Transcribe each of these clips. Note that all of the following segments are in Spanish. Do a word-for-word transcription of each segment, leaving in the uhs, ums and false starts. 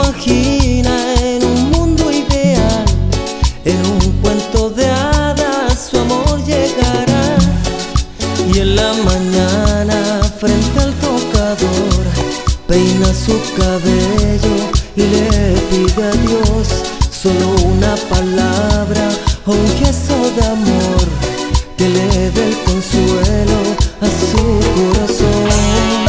imagina en un mundo ideal, en un cuento de hadas su amor llegará. Y en la mañana frente al tocador peina su cabello y le pide a Dios solo una palabra o un gesto de amor que le dé el consuelo a su corazón.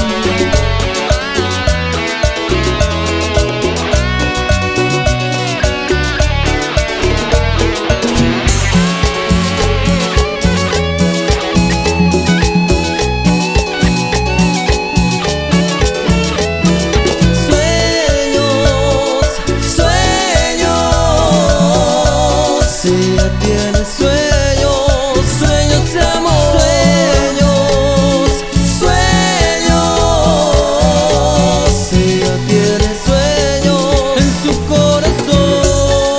Ella tiene sueños, sueños de amor, sueños, sueños. Ella tiene sueños en su corazón.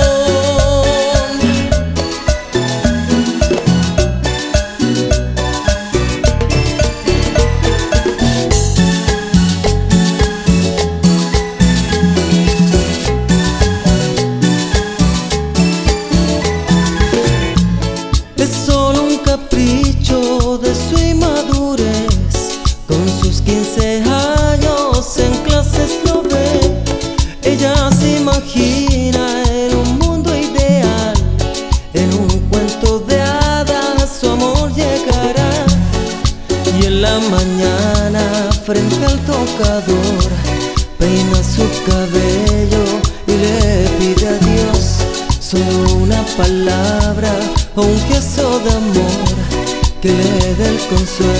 Es solo un capricho de su inmadurez, con sus quince años en clases lo ve. Ella se imagina en un mundo ideal, en un cuento de hadas su amor llegará. Y en la mañana frente al tocador peina su cabello y le pide a Dios solo una palabra o un gesto de amor que le dé el consuelo